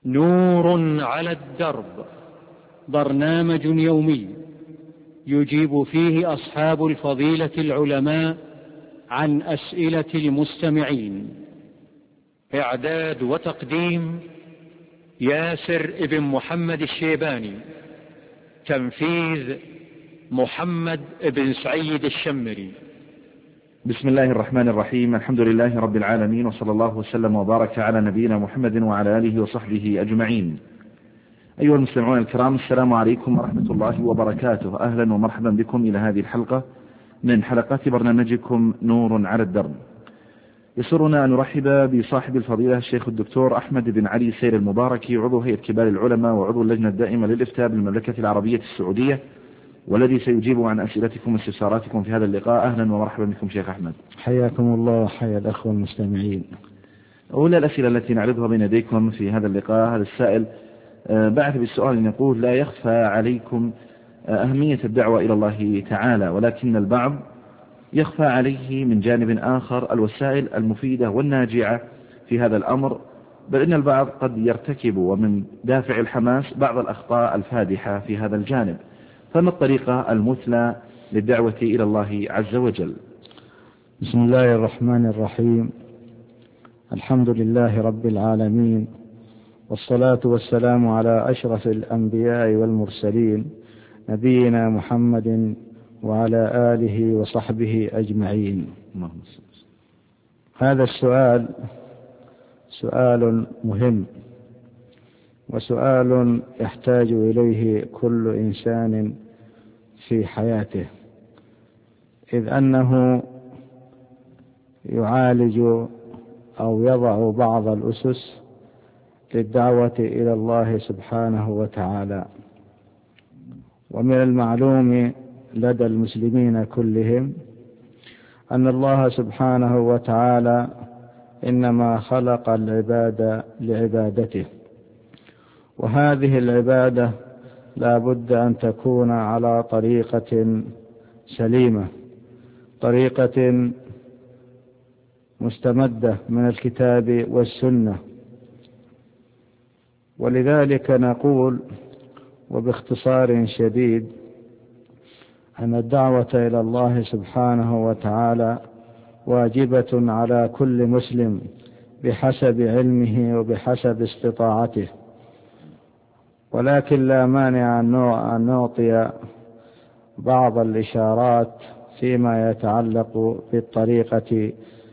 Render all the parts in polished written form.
نور على الدرب، برنامج يومي يجيب فيه أصحاب الفضيلة العلماء عن أسئلة المستمعين. إعداد وتقديم ياسر ابن محمد الشيباني. تنفيذ محمد بن سعيد الشمري. بسم الله الرحمن الرحيم. الحمد لله رب العالمين، وصلى الله وسلم وبارك على نبينا محمد وعلى آله وصحبه أجمعين. أيها المستمعون الكرام، السلام عليكم ورحمة الله وبركاته. أهلا ومرحبا بكم إلى هذه الحلقة من حلقات برنامجكم نور على الدرب. يسرنا أن نرحب بصاحب الفضيلة الشيخ الدكتور أحمد بن علي سير المباركي، عضو هيئة كبار العلماء وعضو اللجنة الدائمة للإفتاء بالمملكة العربية السعودية، والذي سيجيب عن أسئلتكم واستفساراتكم في هذا اللقاء. أهلا ومرحبا بكم شيخ أحمد. حياكم الله وحيا الأخوة المستمعين. أولى الأسئلة التي نعرضها بين يديكم في هذا اللقاء، هذا السائل بعث بالسؤال يقول: لا يخفى عليكم أهمية الدعوة إلى الله تعالى، ولكن البعض يخفى عليه من جانب آخر الوسائل المفيدة والناجعة في هذا الأمر، بل إن البعض قد يرتكب ومن دافع الحماس بعض الأخطاء الفادحة في هذا الجانب، فما الطريقة المثلى للدعوة إلى الله عز وجل؟ بسم الله الرحمن الرحيم. الحمد لله رب العالمين، والصلاة والسلام على أشرف الأنبياء والمرسلين، نبينا محمد وعلى آله وصحبه أجمعين. هذا السؤال سؤال مهم، وسؤال يحتاج إليه كل إنسان في حياته، إذ أنه يعالج أو يضع بعض الأسس للدعوة إلى الله سبحانه وتعالى. ومن المعلوم لدى المسلمين كلهم أن الله سبحانه وتعالى إنما خلق العباد لعبادته، وهذه العبادة لا بد أن تكون على طريقة سليمة، طريقة مستمدة من الكتاب والسنة. ولذلك نقول وباختصار شديد أن الدعوة إلى الله سبحانه وتعالى واجبة على كل مسلم بحسب علمه وبحسب استطاعته، ولكن لا مانع أن نعطي بعض الإشارات فيما يتعلق بالطريقة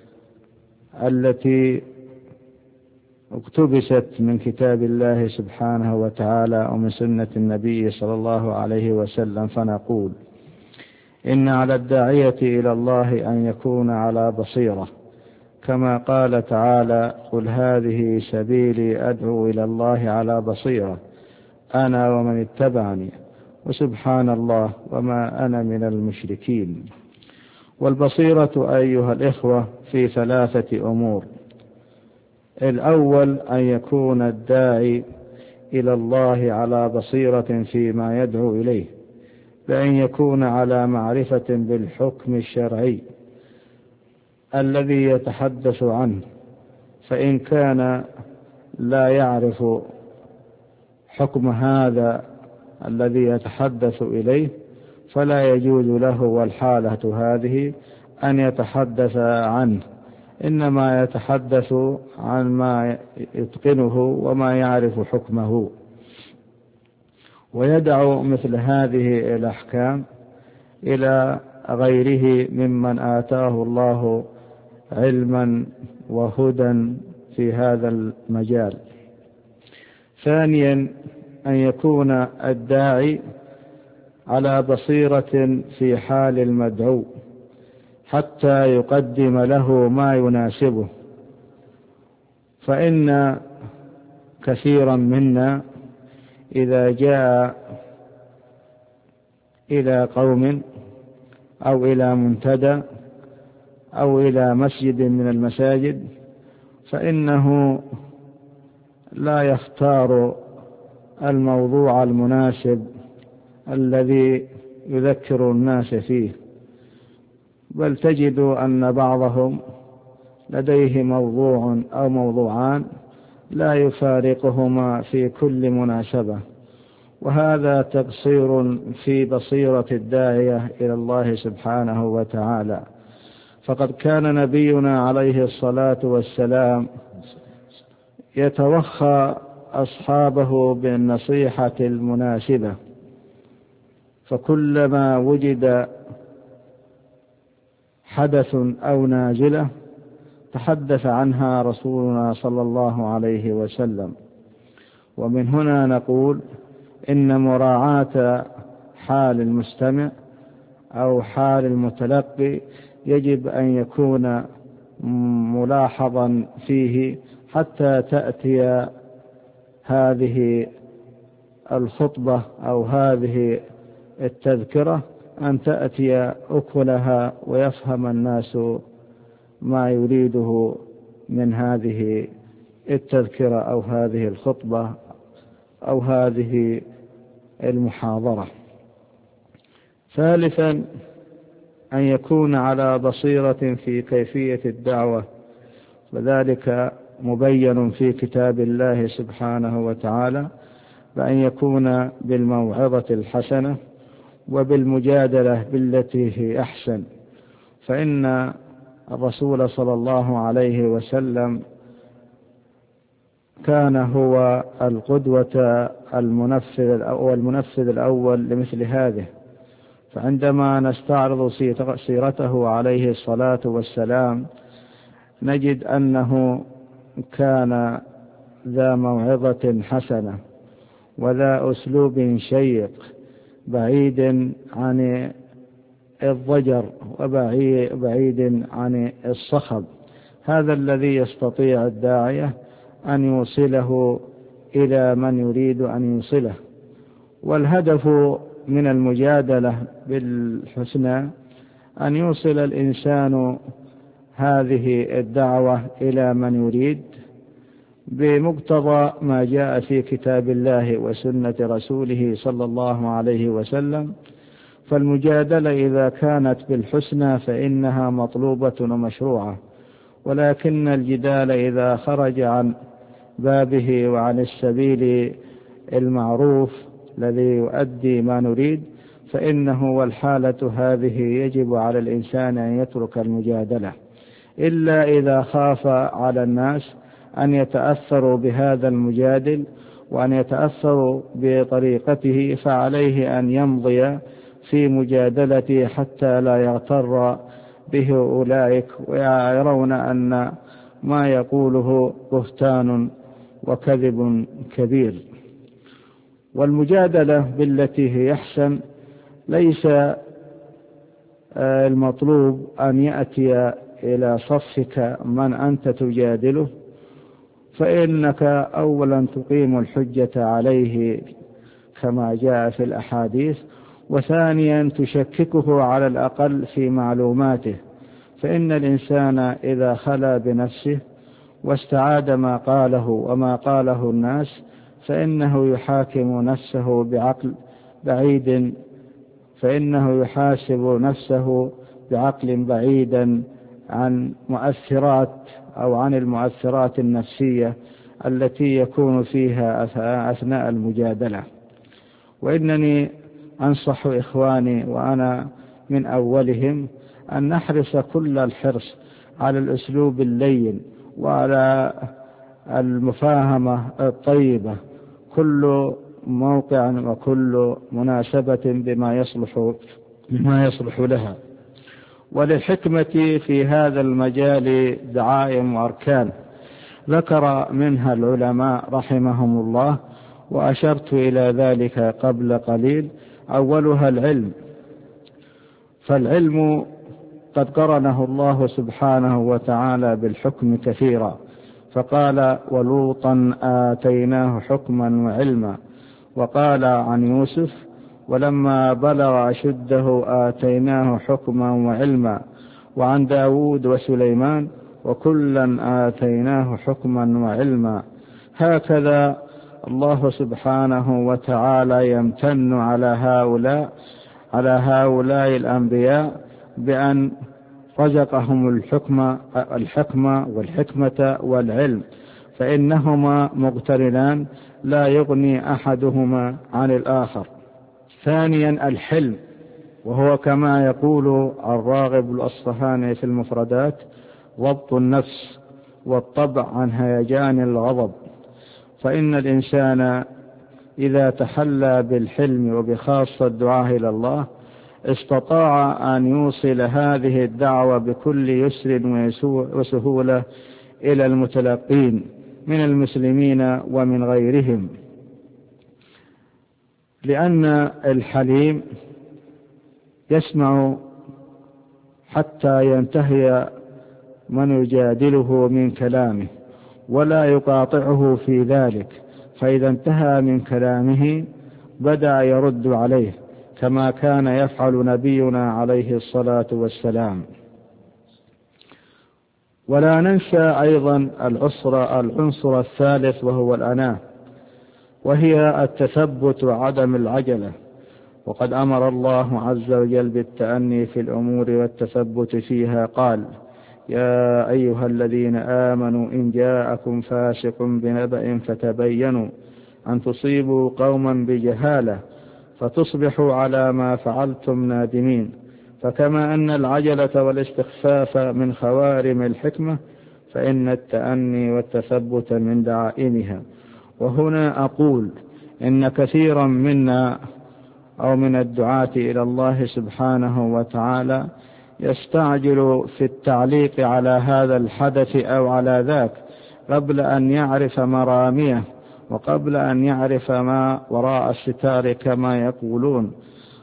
التي اقتبست من كتاب الله سبحانه وتعالى ومن سنة النبي صلى الله عليه وسلم. فنقول: إن على الداعية إلى الله أن يكون على بصيرة، كما قال تعالى: قل هذه سبيلي أدعو إلى الله على بصيرة أنا ومن اتبعني وسبحان الله وما أنا من المشركين. والبصيرة أيها الإخوة في ثلاثة أمور: الأول أن يكون الداعي إلى الله على بصيرة فيما يدعو إليه، بأن يكون على معرفة بالحكم الشرعي الذي يتحدث عنه، فإن كان لا يعرف حكم هذا الذي يتحدث إليه فلا يجوز له والحالة هذه أن يتحدث عنه، إنما يتحدث عن ما يتقنه وما يعرف حكمه، ويدع مثل هذه الأحكام إلى غيره ممن آتاه الله علما وهدى في هذا المجال. ثانيا أن يكون الداعي على بصيرة في حال المدعو حتى يقدم له ما يناسبه، فإن كثيرا منا إذا جاء إلى قوم أو إلى منتدى أو إلى مسجد من المساجد فإنه لا يختار الموضوع المناسب الذي يذكر الناس فيه، بل تجد أن بعضهم لديه موضوع أو موضوعان لا يفارقهما في كل مناسبة، وهذا تقصير في بصيرة الداعية إلى الله سبحانه وتعالى. فقد كان نبينا عليه الصلاة والسلام يتوخى أصحابه بالنصيحة المناسبة، فكلما وجد حدث أو نازلة تحدث عنها رسولنا صلى الله عليه وسلم. ومن هنا نقول إن مراعاة حال المستمع أو حال المتلقي يجب أن يكون ملاحظا فيه حتى تأتي هذه الخطبة أو هذه التذكرة أن تأتي أكلها ويفهم الناس ما يريده من هذه التذكرة أو هذه الخطبة أو هذه المحاضرة. ثالثا أن يكون على بصيرة في كيفية الدعوة، وذلك مبين في كتاب الله سبحانه وتعالى، بأن يكون بالموعظة الحسنة وبالمجادلة بالتي هي أحسن. فإن الرسول صلى الله عليه وسلم كان هو القدوة المنفذ الأول لمثل هذه. فعندما نستعرض سيرته عليه الصلاة والسلام نجد أنه كان ذا موعظة حسنة وذا أسلوب شيق بعيد عن الضجر وبعيد عن الصخب. هذا الذي يستطيع الداعية أن يوصله إلى من يريد أن يوصله. والهدف من المجادلة بالحسنى أن يوصل الإنسان هذه الدعوة إلى من يريد بمقتضى ما جاء في كتاب الله وسنة رسوله صلى الله عليه وسلم. فالمجادلة إذا كانت بالحسنى فإنها مطلوبة ومشروعة، ولكن الجدال إذا خرج عن بابه وعن السبيل المعروف الذي يؤدي ما نريد فإنه والحالة هذه يجب على الإنسان أن يترك المجادلة، إلا إذا خاف على الناس أن يتأثروا بهذا المجادل وأن يتأثروا بطريقته، فعليه أن يمضي في مجادلته حتى لا يغتر به أولئك ويرون أن ما يقوله بهتان وكذب كبير. والمجادلة بالتي هي أحسن ليس المطلوب أن يأتي إلى صفك من أنت تجادله، فإنك أولا تقيم الحجة عليه كما جاء في الأحاديث، وثانيا تشككه على الأقل في معلوماته. فإن الإنسان إذا خلا بنفسه واستعاد ما قاله وما قاله الناس فإنه يحاكم نفسه بعقل بعيد، فإنه يحاسب نفسه بعقل بعيدا عن مؤثرات أو عن المؤثرات النفسية التي يكون فيها أثناء المجادلة. وإنني أنصح إخواني وأنا من أولهم أن نحرص كل الحرص على الأسلوب اللين وعلى المفاهمة الطيبة، كل موقع وكل مناسبة بما يصلح لها. وللحكمة في هذا المجال دعائم وأركان ذكر منها العلماء رحمهم الله، وأشرت إلى ذلك قبل قليل. أولها العلم، فالعلم قد قرنه الله سبحانه وتعالى بالحكم كثيرا، فقال ولوطا آتيناه حكما وعلما، وقال عن يوسف ولما بلغ أشده آتيناه حكما وعلما، وعن داود وسليمان وكلا آتيناه حكما وعلما. هكذا الله سبحانه وتعالى يمتن على هؤلاء الأنبياء بأن رزقهم الحكمة والحكمة والعلم. فإنهما مقترنان لا يغني أحدهما عن الآخر. ثانيا الحلم، وهو كما يقول الراغب الأصفهاني في المفردات: ضبط النفس والطبع عن هيجان الغضب. فإن الإنسان إذا تحلى بالحلم وبخاصة الدعاء إلى الله استطاع أن يوصل هذه الدعوة بكل يسر وسهولة إلى المتلقين من المسلمين ومن غيرهم، لأن الحليم يسمع حتى ينتهي من يجادله من كلامه ولا يقاطعه في ذلك، فإذا انتهى من كلامه بدأ يرد عليه كما كان يفعل نبينا عليه الصلاة والسلام. ولا ننسى أيضا العنصر الثالث وهو الأناة، وهي التثبت وعدم العجلة. وقد أمر الله عز وجل بالتأني في الأمور والتثبت فيها، قال: يا أيها الذين آمنوا إن جاءكم فاسق بنبأ فتبينوا أن تصيبوا قوما بجهالة فتصبحوا على ما فعلتم نادمين. فكما أن العجلة والاستخفاف من خوارم الحكمة، فإن التأني والتثبت من دعائمها. وهنا أقول إن كثيرا منا أو من الدعاة إلى الله سبحانه وتعالى يستعجل في التعليق على هذا الحدث أو على ذاك قبل أن يعرف مراميه وقبل أن يعرف ما وراء الستار كما يقولون.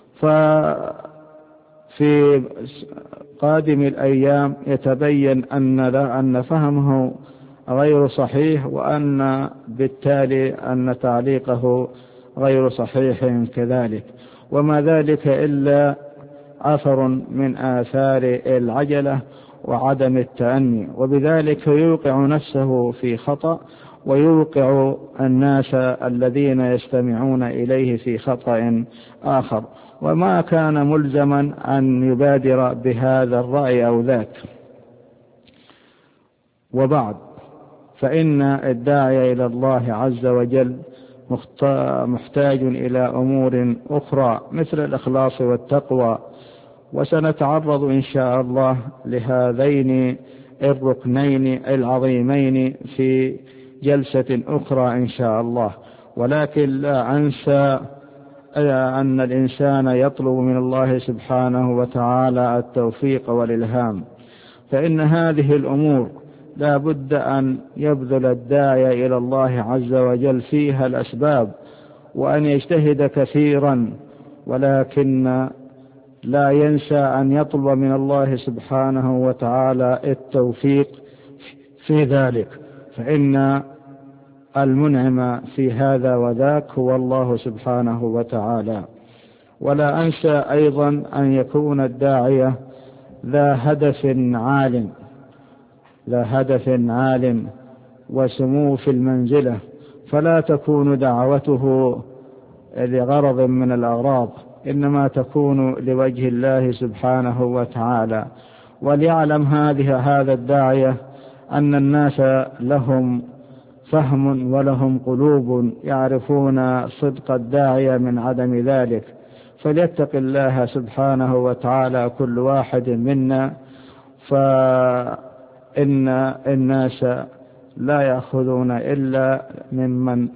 ففي قادم الأيام يتبين أن فهمه غير صحيح، وأن بالتالي أن تعليقه غير صحيح كذلك، وما ذلك إلا أثر من آثار العجلة وعدم التأني، وبذلك يوقع نفسه في خطأ ويوقع الناس الذين يستمعون إليه في خطأ آخر، وما كان ملزما أن يبادر بهذا الرأي أو ذاك. وبعد، فإن الداعي إلى الله عز وجل محتاج إلى أمور أخرى مثل الإخلاص والتقوى، وسنتعرض إن شاء الله لهذين الركنين العظيمين في جلسة أخرى إن شاء الله. ولكن لا أنسى أن الإنسان يطلب من الله سبحانه وتعالى التوفيق والإلهام، فإن هذه الأمور لا بد أن يبذل الداعي إلى الله عز وجل فيها الأسباب وأن يجتهد كثيرا، ولكن لا ينسى أن يطلب من الله سبحانه وتعالى التوفيق في ذلك، فإن المنعم في هذا وذاك هو الله سبحانه وتعالى. ولا أنسى أيضا أن يكون الداعية ذا هدف عال وسمو في المنزلة، فلا تكون دعوته لغرض من الأغراض، إنما تكون لوجه الله سبحانه وتعالى. وليعلم هذا الداعية أن الناس لهم فهم ولهم قلوب يعرفون صدق الداعية من عدم ذلك، فليتق الله سبحانه وتعالى كل واحد منا، فإن الناس لا يأخذون إلا ممن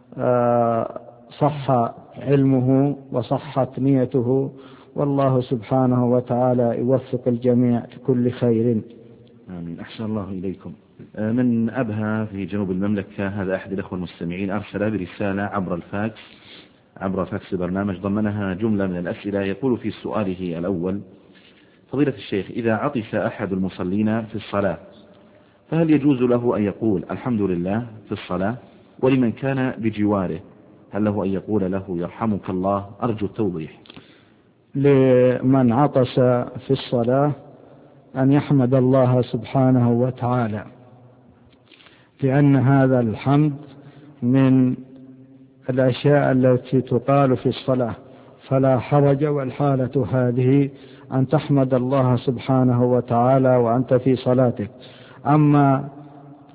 صح علمه وصحت نيته، والله سبحانه وتعالى يوفق الجميع لكل خير. آمين. أحسن الله إليكم. من أبها في جنوب المملكة، هذا أحد الأخوة المستمعين، أرسل برسالة عبر فاكس برنامج ضمنها جملة من الأسئلة. يقول في سؤاله الأول: فضيلة الشيخ، إذا عطس أحد المصلين في الصلاة فهل يجوز له أن يقول الحمد لله في الصلاة؟ ولمن كان بجواره هل له أن يقول له يرحمك الله؟ أرجو التوضيح. لمن عطس في الصلاة أن يحمد الله سبحانه وتعالى، لأن هذا الحمد من الأشياء التي تقال في الصلاة، فلا حرج والحالة هذه أن تحمد الله سبحانه وتعالى وأنت في صلاتك. أما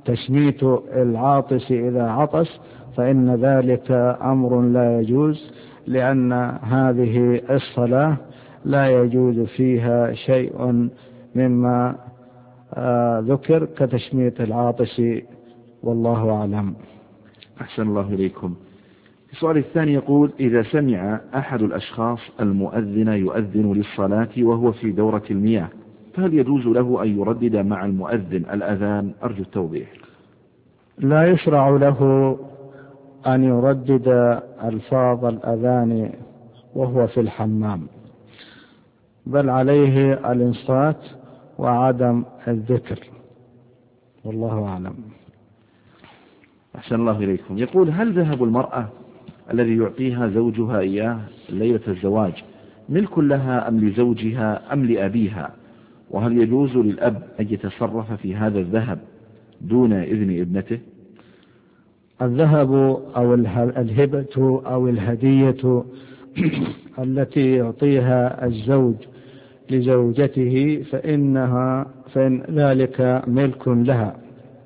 تشميت العاطس إذا عطس فإن ذلك أمر لا يجوز، لأن هذه الصلاة لا يجوز فيها شيء مما ذكر كتشميت العاطس، والله أعلم. أحسن الله إليكم. السؤال الثاني يقول: إذا سمع أحد الأشخاص المؤذن يؤذن للصلاة وهو في دورة المياه، فهل يجوز له أن يردد مع المؤذن الأذان؟ أرجو التوضيح. لا يشرع له أن يردد ألفاظ الأذان وهو في الحمام، بل عليه الإنصات وعدم الذكر، والله أعلم. أحسن الله إليكم. يقول: هل ذهب المرأة الذي يعطيها زوجها إياه ليلة الزواج ملك لها أم لزوجها أم لأبيها؟ وهل يجوز للأب أن يتصرف في هذا الذهب دون إذن ابنته؟ الذهب أو الهبة أو الهدية التي يعطيها الزوج لزوجته فإن ذلك ملك لها،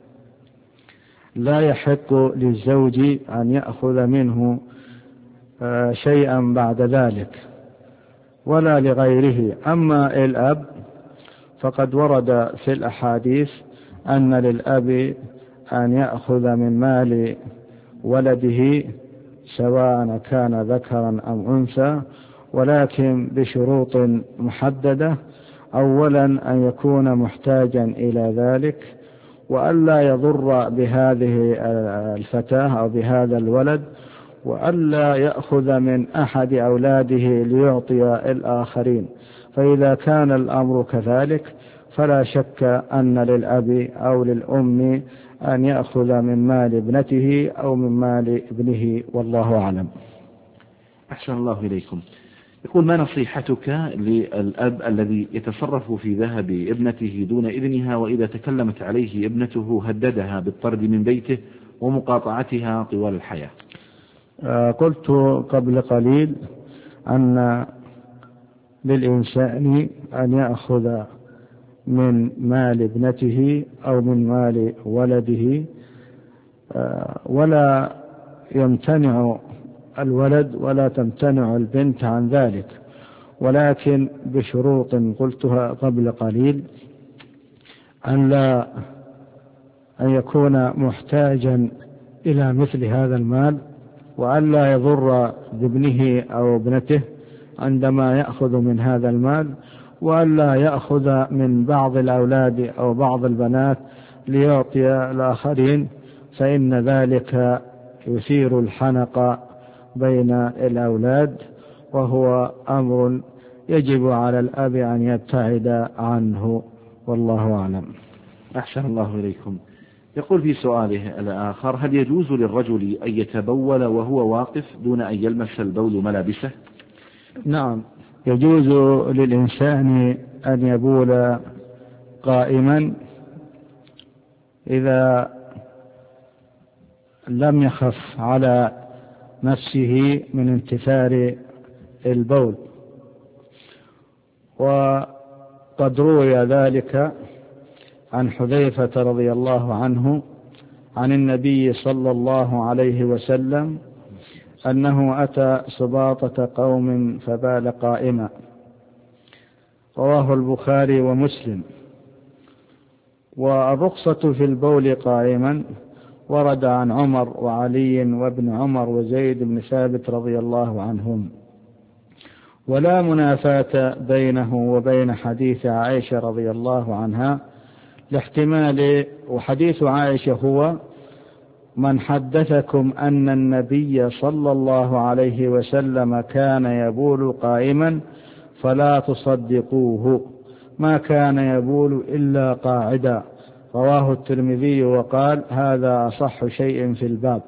لا يحق للزوج أن يأخذ منه شيئا بعد ذلك ولا لغيره. أما الأب فقد ورد في الأحاديث أن للأب أن يأخذ من مال ولده سواء كان ذكرا أو أنثى، ولكن بشروط محددة. أولا أن يكون محتاجا إلى ذلك، وألا يضر بهذه الفتاة أو بهذا الولد، وألا يأخذ من أحد أولاده ليعطي الآخرين. فإذا كان الأمر كذلك فلا شك أن للأب أو للأم أن يأخذ من مال ابنته أو من مال ابنه، والله أعلم. أحسن الله إليكم. يقول: ما نصيحتك للأب الذي يتصرف في ذهب ابنته دون إذنها، وإذا تكلمت عليه ابنته هددها بالطرد من بيته ومقاطعتها طوال الحياة؟ قلت قبل قليل أن للإنسان أن يأخذ من مال ابنته أو من مال ولده، ولا يمتنع الولد ولا تمتنع البنت عن ذلك، ولكن بشروط قلتها قبل قليل: أن يكون محتاجا إلى مثل هذا المال، وأن لا يضر بابنه أو ابنته عندما يأخذ من هذا المال، وأن لا يأخذ من بعض الأولاد أو بعض البنات ليعطي الآخرين، فإن ذلك يثير الحنق بين الأولاد، وهو أمر يجب على الأب أن يبتعد عنه، والله أعلم. أحسن الله إليكم. يقول في سؤاله الآخر: هل يجوز للرجل أن يتبول وهو واقف دون أن يلمس البول ملابسه؟ نعم، يجوز للإنسان أن يبول قائما إذا لم يخف على نفسه من انتثار البول، وقد روي ذلك عن حذيفة رضي الله عنه عن النبي صلى الله عليه وسلم أنه أتى سباطة قوم فبال قائما، رواه البخاري ومسلم. والرخصة في البول قائما ورد عن عمر وعلي وابن عمر وزيد بن ثابت رضي الله عنهم، ولا منافاة بينه وبين حديث عائشة رضي الله عنها لاحتمال. وحديث عائشة هو: من حدثكم أن النبي صلى الله عليه وسلم كان يبول قائما فلا تصدقوه، ما كان يبول إلا قاعدا، رواه الترمذي وقال: هذا أصح شيء في الباب.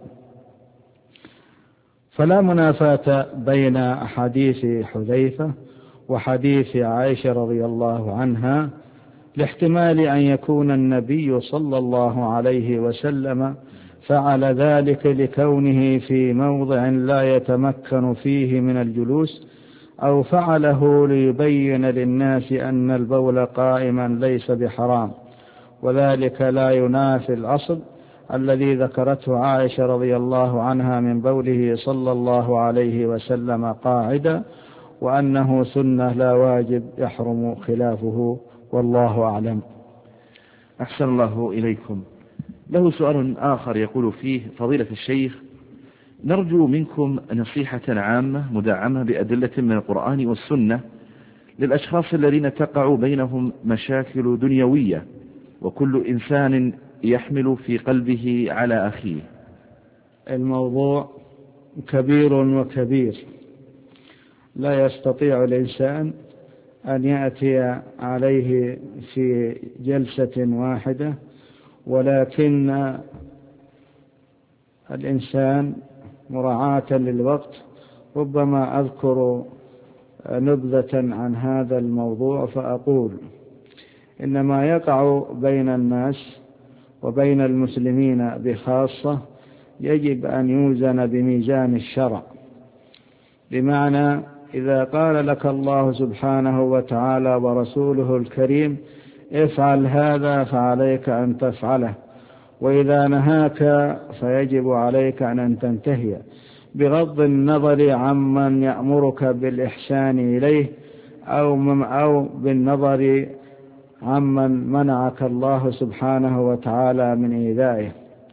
فلا منافاة بين حديث حذيفة وحديث عائشة رضي الله عنها لاحتمال أن يكون النبي صلى الله عليه وسلم فعل ذلك لكونه في موضع لا يتمكن فيه من الجلوس، أو فعله ليبين للناس أن البول قائما ليس بحرام، وذلك لا ينافي الأصل الذي ذكرته عائشة رضي الله عنها من قوله صلى الله عليه وسلم قاعدة، وأنه سنة لا واجب يحرم خلافه، والله أعلم. أحسن الله إليكم. له سؤال آخر يقول فيه: فضيلة الشيخ، نرجو منكم نصيحة عامة مدعمة بأدلة من القرآن والسنة للأشخاص الذين تقع بينهم مشاكل دنيوية، وكل إنسان يحمل في قلبه على أخيه. الموضوع كبير وكبير، لا يستطيع الإنسان أن يأتي عليه في جلسة واحدة، ولكن الإنسان مراعاة للوقت ربما أذكر نبذة عن هذا الموضوع فأقول: إنما يقع بين الناس وبين المسلمين بخاصة يجب أن يوزن بميزان الشرع، بمعنى إذا قال لك الله سبحانه وتعالى ورسوله الكريم افعل هذا فعليك أن تفعله، وإذا نهاك فيجب عليك أن تنتهي، بغض النظر عمن يأمرك بالإحسان إليه أو بالنظر عمن منعك الله سبحانه وتعالى من إيذائه.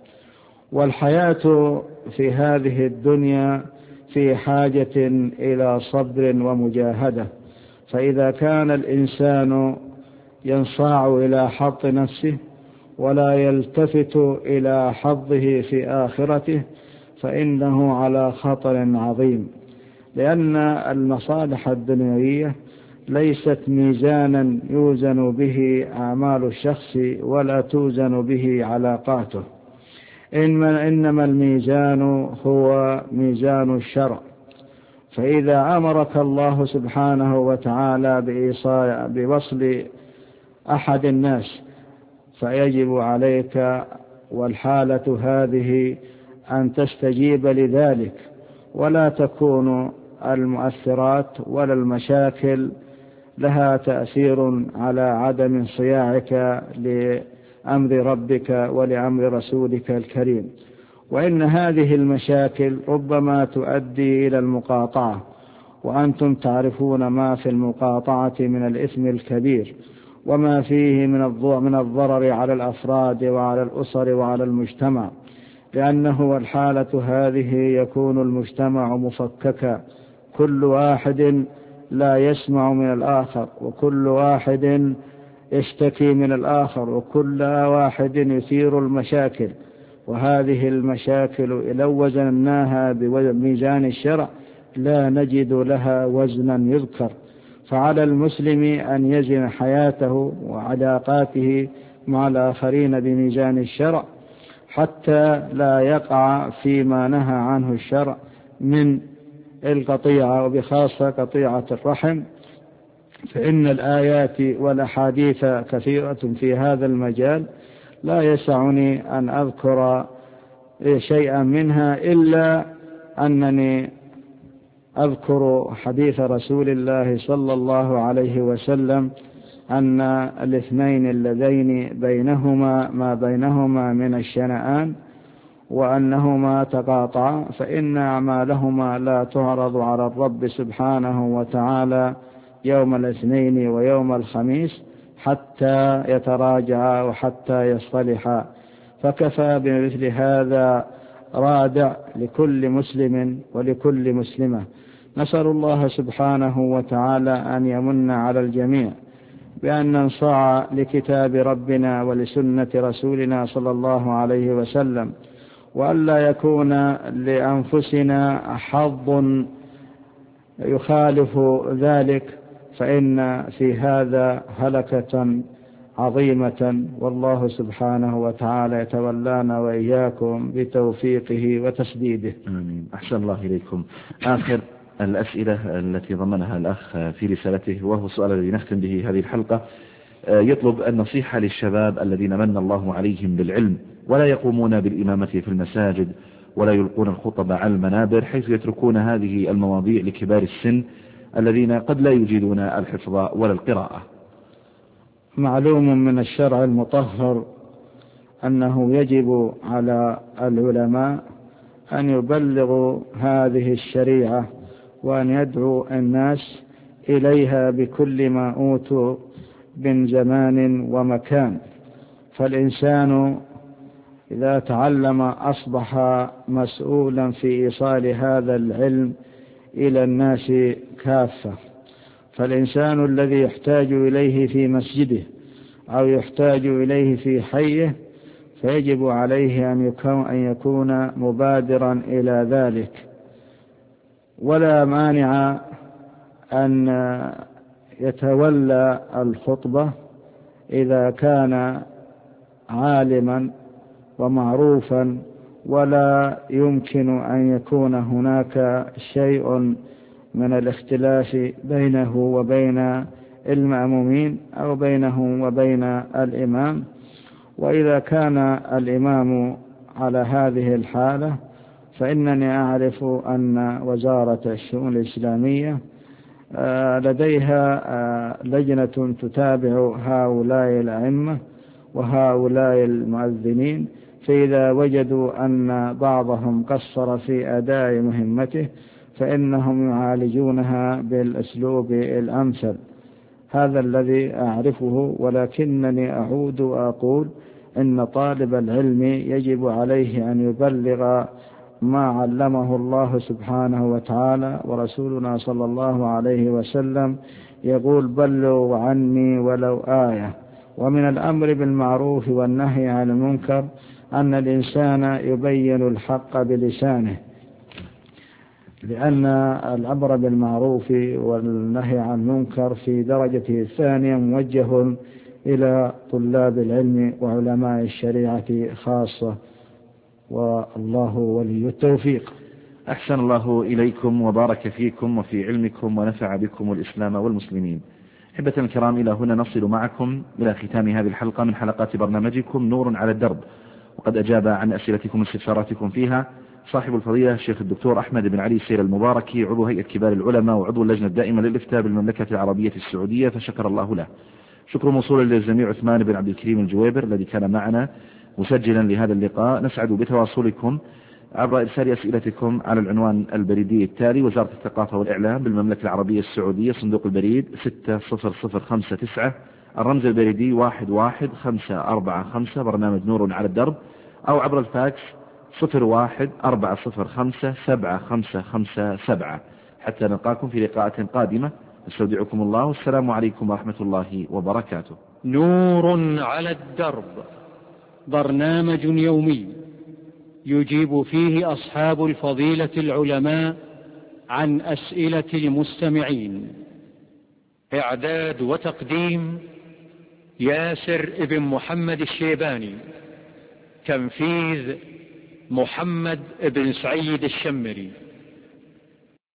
والحياة في هذه الدنيا في حاجة إلى صبر ومجاهدة، فإذا كان الإنسان ينصاع إلى حظ نفسه ولا يلتفت إلى حظه في آخرته فإنه على خطر عظيم، لأن المصالح الدنيوية ليست ميزانا يوزن به أعمال الشخص ولا توزن به علاقاته، إنما الميزان هو ميزان الشرع. فإذا أمرك الله سبحانه وتعالى بوصل أحد الناس فيجب عليك والحالة هذه أن تستجيب لذلك، ولا تكون المؤثرات ولا المشاكل لها تأثير على عدم صياعك لأمر ربك ولأمر رسولك الكريم. وإن هذه المشاكل ربما تؤدي إلى المقاطعة، وأنتم تعرفون ما في المقاطعة من الإثم الكبير، وما فيه من الضرر على الأفراد وعلى الأسر وعلى المجتمع، لأنه الحالة هذه يكون المجتمع مفككا، كل واحد لا يسمع من الآخر، وكل واحد يشتكي من الآخر، وكل واحد يثير المشاكل. وهذه المشاكل لو وزناها بميزان الشرع لا نجد لها وزنا يذكر. فعلى المسلم أن يزن حياته وعلاقاته مع الآخرين بميزان الشرع حتى لا يقع فيما نهى عنه الشرع من القطيعة، وبخاصة قطيعة الرحم، فإن الآيات والأحاديث كثيرة في هذا المجال لا يسعني أن أذكر شيئا منها إلا أنني أذكر حديث رسول الله صلى الله عليه وسلم أن الاثنين اللذين بينهما ما بينهما من الشنآن وأنهما تقاطعا فإن أعمالهما لا تعرض على الرب سبحانه وتعالى يوم الاثنين ويوم الخميس حتى يتراجعا وحتى يصطلحا. فكفى بمثل هذا رادع لكل مسلم ولكل مسلمة. نسأل الله سبحانه وتعالى أن يمن على الجميع بأن ننصاع لكتاب ربنا ولسنة رسولنا صلى الله عليه وسلم، وألا يكون لأنفسنا حظ يخالف ذلك، فإن في هذا هلكة عظيمة، والله سبحانه وتعالى يتولانا وإياكم بتوفيقه وتسديده. آمين. أحسن الله إليكم. آخر الأسئلة التي ضمنها الأخ في رسالته، وهو السؤال الذي نختم به هذه الحلقة، يطلب النصيحة للشباب الذين من الله عليهم بالعلم ولا يقومون بالإمامة في المساجد ولا يلقون الخطب على المنابر، حيث يتركون هذه المواضيع لكبار السن الذين قد لا يجيدون الحفظ ولا القراءة. معلوم من الشرع المطهر أنه يجب على العلماء أن يبلغوا هذه الشريعة وأن يدعوا الناس إليها بكل ما أوتوا من زمان ومكان. فالإنسان إذا تعلم أصبح مسؤولا في إيصال هذا العلم إلى الناس كافة. فالإنسان الذي يحتاج إليه في مسجده أو يحتاج إليه في حيه فيجب عليه أن يكون مبادرا إلى ذلك، ولا مانع أن يتولى الخطبة إذا كان عالما ومعروفا ولا يمكن أن يكون هناك شيء من الاختلاف بينه وبين المأمومين أو بينه وبين الإمام. وإذا كان الإمام على هذه الحالة فإنني أعرف أن وزارة الشؤون الإسلامية لديها لجنة تتابع هؤلاء الأئمة وهؤلاء المؤذنين، فإذا وجدوا أن بعضهم قصر في أداء مهمته فإنهم يعالجونها بالأسلوب الأمثل. هذا الذي أعرفه، ولكنني أعود وأقول إن طالب العلم يجب عليه أن يبلغ ما علمه الله سبحانه وتعالى، ورسولنا صلى الله عليه وسلم يقول بلغوا عني ولو آية. ومن الأمر بالمعروف والنهي عن المنكر أن الإنسان يبين الحق بلسانه، لأن الأمر بالمعروف والنهي عن المنكر في درجته الثانية موجه إلى طلاب العلم وعلماء الشريعة خاصة، والله ولي التوفيق. أحسن الله إليكم وبارك فيكم وفي علمكم ونفع بكم الإسلام والمسلمين. أحبة الكرام، إلى هنا نصل معكم إلى ختام هذه الحلقة من حلقات برنامجكم نور على الدرب، وقد أجاب عن أسئلتكم واستفساراتكم فيها صاحب الفضيلة الشيخ الدكتور أحمد بن علي السير المباركي، عضو هيئة كبار العلماء وعضو اللجنة الدائمة للإفتاء بالمملكة العربية السعودية، فشكر الله له. شكر موصول للجميع عثمان بن عبد الكريم الجويبر الذي كان معنا مسجلا لهذا اللقاء. نسعد بتواصلكم عبر إرسال أسئلتكم على العنوان البريدي التالي: وزارة الثقافة والإعلام بالمملكة العربية السعودية، صندوق البريد 60059، الرمز البريدي 11545، برنامج نور على الدرب، أو عبر الفاكس 01400575557. حتى نلقاكم في لقاءات قادمة، استودعكم الله، والسلام عليكم ورحمة الله وبركاته. نور على الدرب، برنامج يومي يجيب فيه أصحاب الفضيلة العلماء عن أسئلة المستمعين. إعداد وتقديم ياسر ابن محمد الشيباني. تنفيذ محمد بن سعيد الشمري.